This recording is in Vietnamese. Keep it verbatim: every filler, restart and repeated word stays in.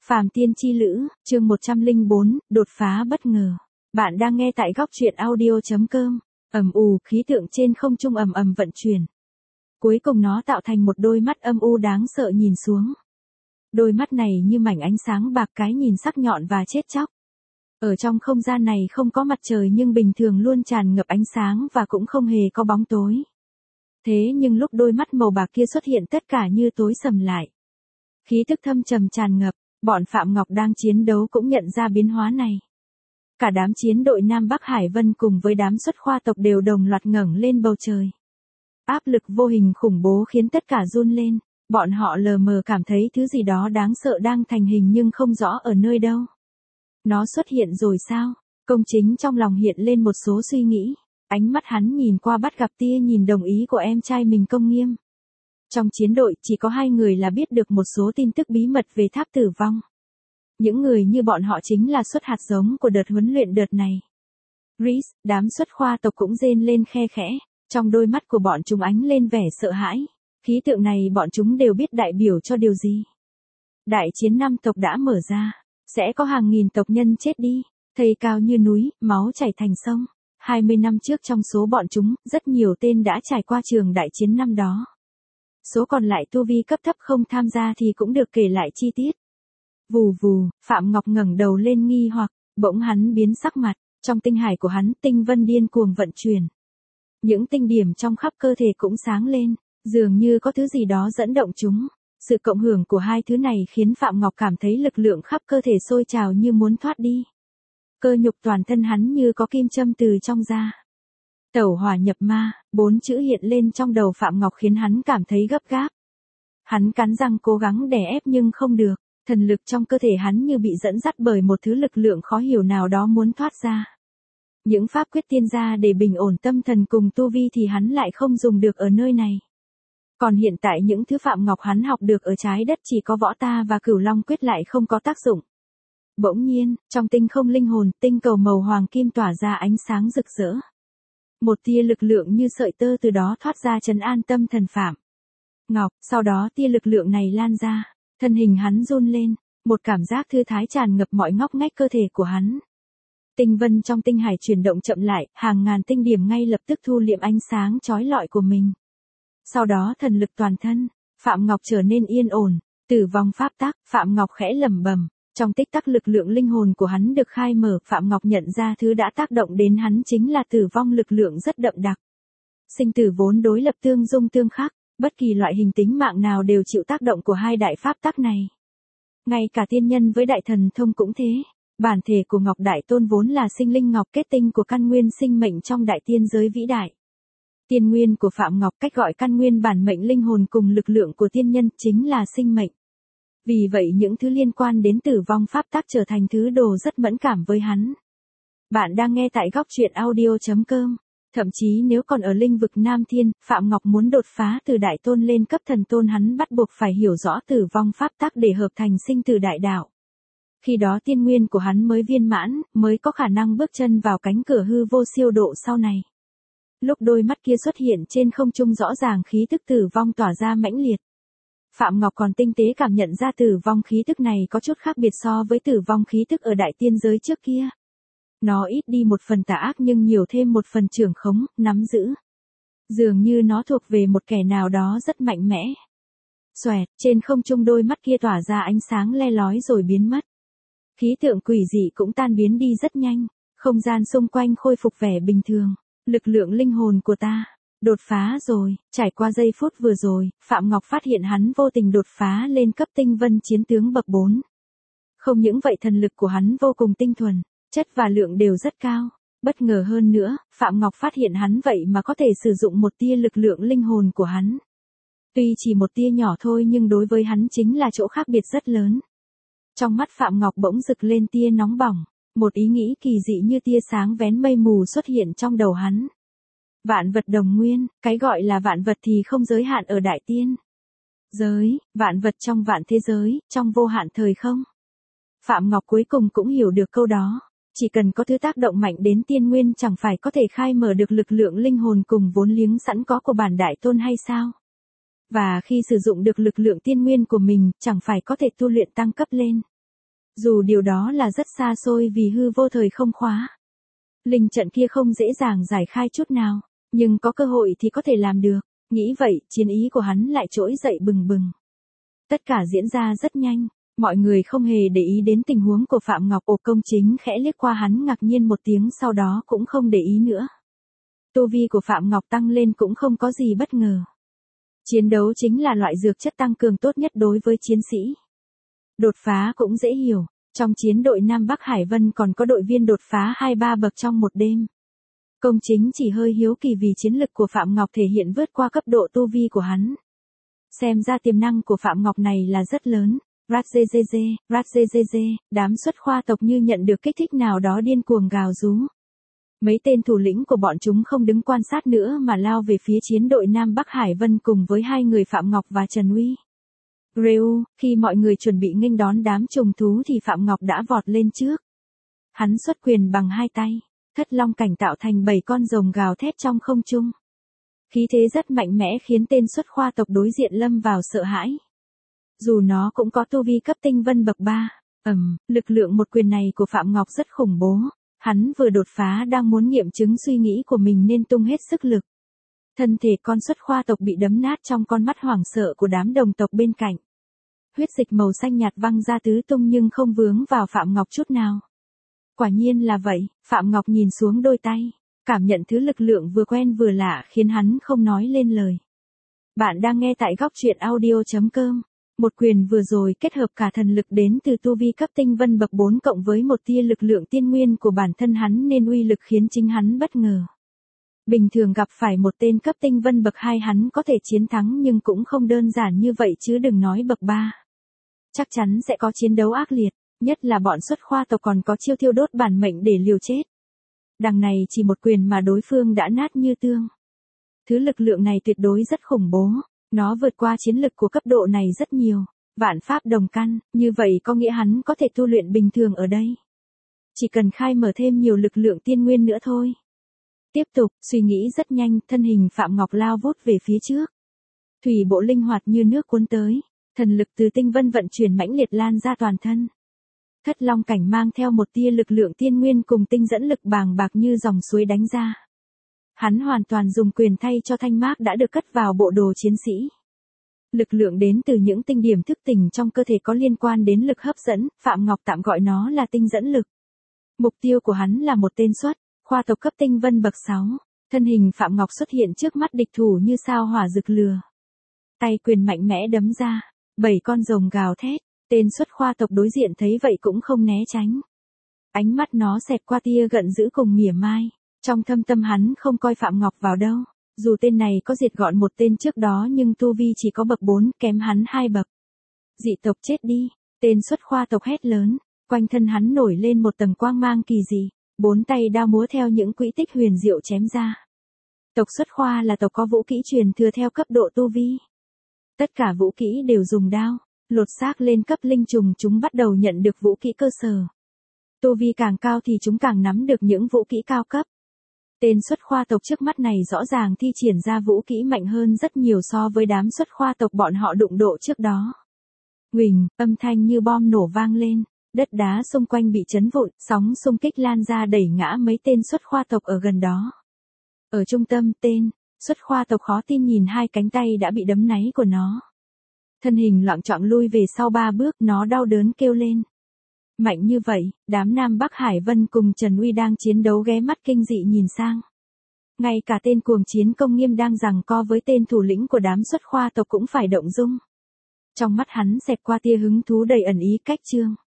Phàm Tiên Chi Lữ, chương một trăm lẻ bốn, đột phá bất ngờ. Bạn đang nghe tại góc truyện audio chấm com. Ầm ù, khí tượng trên không trung ầm ầm vận chuyển. Cuối cùng nó tạo thành một đôi mắt âm u đáng sợ nhìn xuống. Đôi mắt này như mảnh ánh sáng bạc, cái nhìn sắc nhọn và chết chóc. Ở trong không gian này không có mặt trời nhưng bình thường luôn tràn ngập ánh sáng và cũng không hề có bóng tối. Thế nhưng lúc đôi mắt màu bạc kia xuất hiện tất cả như tối sầm lại. Khí tức thâm trầm tràn ngập, bọn Phạm Ngọc đang chiến đấu cũng nhận ra biến hóa này. Cả đám chiến đội Nam Bắc Hải Vân cùng với đám xuất khoa tộc đều đồng loạt ngẩng lên bầu trời. Áp lực vô hình khủng bố khiến tất cả run lên, bọn họ lờ mờ cảm thấy thứ gì đó đáng sợ đang thành hình nhưng không rõ ở nơi đâu. Nó xuất hiện rồi sao? Công Chính trong lòng hiện lên một số suy nghĩ, ánh mắt hắn nhìn qua bắt gặp tia nhìn đồng ý của em trai mình Công Nghiêm. Trong chiến đội chỉ có hai người là biết được một số tin tức bí mật về tháp tử vong. Những người như bọn họ chính là xuất hạt giống của đợt huấn luyện đợt này. Reese, đám xuất khoa tộc cũng rên lên khe khẽ, trong đôi mắt của bọn chúng ánh lên vẻ sợ hãi. Khí tượng này bọn chúng đều biết đại biểu cho điều gì. Đại chiến năm tộc đã mở ra, sẽ có hàng nghìn tộc nhân chết đi, thây cao như núi, máu chảy thành sông. hai mươi năm trước trong số bọn chúng, rất nhiều tên đã trải qua trường đại chiến năm đó. Số còn lại tu vi cấp thấp không tham gia thì cũng được kể lại chi tiết. Vù vù, Phạm Ngọc ngẩng đầu lên nghi hoặc, bỗng hắn biến sắc mặt, trong tinh hải của hắn tinh vân điên cuồng vận chuyển. Những tinh điểm trong khắp cơ thể cũng sáng lên, dường như có thứ gì đó dẫn động chúng. Sự cộng hưởng của hai thứ này khiến Phạm Ngọc cảm thấy lực lượng khắp cơ thể sôi trào như muốn thoát đi. Cơ nhục toàn thân hắn như có kim châm từ trong ra. Tẩu hỏa nhập ma, bốn chữ hiện lên trong đầu Phạm Ngọc khiến hắn cảm thấy gấp gáp. Hắn cắn răng cố gắng đè ép nhưng không được, thần lực trong cơ thể hắn như bị dẫn dắt bởi một thứ lực lượng khó hiểu nào đó muốn thoát ra. Những pháp quyết tiên gia để bình ổn tâm thần cùng tu vi thì hắn lại không dùng được ở nơi này. Còn hiện tại những thứ Phạm Ngọc hắn học được ở trái đất chỉ có võ ta và cửu long quyết lại không có tác dụng. Bỗng nhiên, trong tinh không linh hồn, tinh cầu màu hoàng kim tỏa ra ánh sáng rực rỡ. Một tia lực lượng như sợi tơ từ đó thoát ra trấn an tâm thần Phạm Ngọc, sau đó tia lực lượng này lan ra, thân hình hắn run lên, một cảm giác thư thái tràn ngập mọi ngóc ngách cơ thể của hắn. Tinh vân trong tinh hải chuyển động chậm lại, hàng ngàn tinh điểm ngay lập tức thu liệm ánh sáng chói lọi của mình. Sau đó thần lực toàn thân, Phạm Ngọc trở nên yên ổn, tử vong pháp tắc, Phạm Ngọc khẽ lẩm bẩm. Trong tích tắc lực lượng linh hồn của hắn được khai mở, Phạm Ngọc nhận ra thứ đã tác động đến hắn chính là tử vong lực lượng rất đậm đặc. Sinh tử vốn đối lập tương dung tương khắc, bất kỳ loại hình tính mạng nào đều chịu tác động của hai đại pháp tắc này. Ngay cả tiên nhân với đại thần thông cũng thế. Bản thể của Ngọc Đại Tôn vốn là sinh linh ngọc kết tinh của căn nguyên sinh mệnh trong đại tiên giới vĩ đại. Tiên nguyên của Phạm Ngọc cách gọi căn nguyên bản mệnh linh hồn cùng lực lượng của tiên nhân chính là sinh mệnh. Vì vậy những thứ liên quan đến tử vong pháp tắc trở thành thứ đồ rất mẫn cảm với hắn. Bạn đang nghe tại góc truyện audio chấm com. Thậm chí nếu còn ở linh vực Nam Thiên, Phạm Ngọc muốn đột phá từ đại tôn lên cấp thần tôn hắn bắt buộc phải hiểu rõ tử vong pháp tắc để hợp thành sinh tử đại đạo. Khi đó tiên nguyên của hắn mới viên mãn, mới có khả năng bước chân vào cánh cửa hư vô siêu độ sau này. Lúc đôi mắt kia xuất hiện trên không trung rõ ràng khí tức tử vong tỏa ra mãnh liệt. Phạm Ngọc còn tinh tế cảm nhận ra tử vong khí tức này có chút khác biệt so với tử vong khí tức ở đại tiên giới trước kia. Nó ít đi một phần tà ác nhưng nhiều thêm một phần trưởng khống, nắm giữ. Dường như nó thuộc về một kẻ nào đó rất mạnh mẽ. Xoẹt, trên không trung đôi mắt kia tỏa ra ánh sáng le lói rồi biến mất. Khí tượng quỷ dị cũng tan biến đi rất nhanh, không gian xung quanh khôi phục vẻ bình thường. Lực lượng linh hồn của ta đột phá rồi. Trải qua giây phút vừa rồi, Phạm Ngọc phát hiện hắn vô tình đột phá lên cấp tinh vân chiến tướng bậc bốn. Không những vậy thần lực của hắn vô cùng tinh thuần, chất và lượng đều rất cao. Bất ngờ hơn nữa, Phạm Ngọc phát hiện hắn vậy mà có thể sử dụng một tia lực lượng linh hồn của hắn. Tuy chỉ một tia nhỏ thôi nhưng đối với hắn chính là chỗ khác biệt rất lớn. Trong mắt Phạm Ngọc bỗng rực lên tia nóng bỏng, một ý nghĩ kỳ dị như tia sáng vén mây mù xuất hiện trong đầu hắn. Vạn vật đồng nguyên, cái gọi là vạn vật thì không giới hạn ở đại tiên giới, vạn vật trong vạn thế giới, trong vô hạn thời không. Phạm Ngọc cuối cùng cũng hiểu được câu đó, chỉ cần có thứ tác động mạnh đến tiên nguyên chẳng phải có thể khai mở được lực lượng linh hồn cùng vốn liếng sẵn có của bản đại tôn hay sao? Và khi sử dụng được lực lượng tiên nguyên của mình, chẳng phải có thể tu luyện tăng cấp lên. Dù điều đó là rất xa xôi vì hư vô thời không khóa. Linh trận kia không dễ dàng giải khai chút nào, nhưng có cơ hội thì có thể làm được. Nghĩ vậy, chiến ý của hắn lại trỗi dậy bừng bừng. Tất cả diễn ra rất nhanh, mọi người không hề để ý đến tình huống của Phạm Ngọc. Ổ Công Chính khẽ liếc qua hắn ngạc nhiên một tiếng, sau đó cũng không để ý nữa. Tu vi của Phạm Ngọc tăng lên cũng không có gì bất ngờ. Chiến đấu chính là loại dược chất tăng cường tốt nhất đối với chiến sĩ. Đột phá cũng dễ hiểu, trong chiến đội Nam Bắc Hải Vân còn có đội viên đột phá hai ba bậc trong một đêm. Công Chính chỉ hơi hiếu kỳ vì chiến lực của Phạm Ngọc thể hiện vượt qua cấp độ tu vi của hắn. Xem ra tiềm năng của Phạm Ngọc này là rất lớn. Radzzzz, Radzzzz, đám xuất khoa tộc như nhận được kích thích nào đó điên cuồng gào rú. Mấy tên thủ lĩnh của bọn chúng không đứng quan sát nữa mà lao về phía chiến đội Nam Bắc Hải Vân cùng với hai người Phạm Ngọc và Trần Uy. Rêu, khi mọi người chuẩn bị nghênh đón đám trùng thú thì Phạm Ngọc đã vọt lên trước. Hắn xuất quyền bằng hai tay, thất long cảnh tạo thành bảy con rồng gào thét trong không trung. Khí thế rất mạnh mẽ khiến tên xuất khoa tộc đối diện lâm vào sợ hãi. Dù nó cũng có tu vi cấp tinh vân bậc ba, ầm, lực lượng một quyền này của Phạm Ngọc rất khủng bố. Hắn vừa đột phá đang muốn nghiệm chứng suy nghĩ của mình nên tung hết sức lực. Thân thể con xuất khoa tộc bị đấm nát trong con mắt hoảng sợ của đám đồng tộc bên cạnh. Huyết dịch màu xanh nhạt văng ra tứ tung nhưng không vướng vào Phạm Ngọc chút nào. Quả nhiên là vậy, Phạm Ngọc nhìn xuống đôi tay, cảm nhận thứ lực lượng vừa quen vừa lạ khiến hắn không nói lên lời. Bạn đang nghe tại góc truyện audio chấm com. Một quyền vừa rồi kết hợp cả thần lực đến từ tu vi cấp tinh vân bậc bốn cộng với một tia lực lượng tiên nguyên của bản thân hắn nên uy lực khiến chính hắn bất ngờ. Bình thường gặp phải một tên cấp tinh vân bậc hai hắn có thể chiến thắng nhưng cũng không đơn giản như vậy chứ đừng nói bậc ba. Chắc chắn sẽ có chiến đấu ác liệt, nhất là bọn xuất khoa tộc còn có chiêu thiêu đốt bản mệnh để liều chết. Đằng này chỉ một quyền mà đối phương đã nát như tương. Thứ lực lượng này tuyệt đối rất khủng bố. Nó vượt qua chiến lực của cấp độ này rất nhiều. Vạn pháp đồng căn, như vậy có nghĩa hắn có thể tu luyện bình thường ở đây. Chỉ cần khai mở thêm nhiều lực lượng tiên nguyên nữa thôi. Tiếp tục, suy nghĩ rất nhanh, thân hình Phạm Ngọc lao vút về phía trước. Thủy bộ linh hoạt như nước cuốn tới. Thần lực từ tinh vân vận chuyển mãnh liệt lan ra toàn thân. Thất long cảnh mang theo một tia lực lượng tiên nguyên cùng tinh dẫn lực bàng bạc như dòng suối đánh ra. Hắn hoàn toàn dùng quyền thay cho thanh mác đã được cất vào bộ đồ chiến sĩ. Lực lượng đến từ những tinh điểm thức tỉnh trong cơ thể có liên quan đến lực hấp dẫn, Phạm Ngọc tạm gọi nó là tinh dẫn lực. Mục tiêu của hắn là một tên xuất, khoa tộc cấp tinh vân bậc sáu. Thân hình Phạm Ngọc xuất hiện trước mắt địch thủ như sao hỏa rực lửa. Tay quyền mạnh mẽ đấm ra, bảy con rồng gào thét, tên xuất khoa tộc đối diện thấy vậy cũng không né tránh. Ánh mắt nó xẹt qua tia giận dữ cùng mỉa mai. Trong thâm tâm hắn không coi Phạm Ngọc vào đâu, dù tên này có diệt gọn một tên trước đó nhưng tu vi chỉ có bậc bốn kém hắn hai bậc. Dị tộc chết đi, tên xuất khoa tộc hét lớn, quanh thân hắn nổi lên một tầng quang mang kỳ dị, bốn tay đao múa theo những quỹ tích huyền diệu chém ra. Tộc xuất khoa là tộc có vũ kỹ truyền thừa theo cấp độ tu vi. Tất cả vũ kỹ đều dùng đao, lột xác lên cấp linh trùng chúng bắt đầu nhận được vũ kỹ cơ sở. Tu vi càng cao thì chúng càng nắm được những vũ kỹ cao cấp. Tên xuất khoa tộc trước mắt này rõ ràng thi triển ra vũ kỹ mạnh hơn rất nhiều so với đám xuất khoa tộc bọn họ đụng độ trước đó. Huỳnh, âm thanh như bom nổ vang lên, đất đá xung quanh bị chấn vụn, sóng xung kích lan ra đẩy ngã mấy tên xuất khoa tộc ở gần đó. Ở trung tâm tên, xuất khoa tộc khó tin nhìn hai cánh tay đã bị đấm náy của nó. Thân hình loạng choạng lui về sau ba bước, nó đau đớn kêu lên. Mạnh như vậy, đám Nam Bắc Hải Vân cùng Trần Uy đang chiến đấu ghé mắt kinh dị nhìn sang. Ngay cả tên cuồng chiến Công Nghiêm đang giằng co với tên thủ lĩnh của đám xuất khoa tộc cũng phải động dung. Trong mắt hắn xẹt qua tia hứng thú đầy ẩn ý cách chương.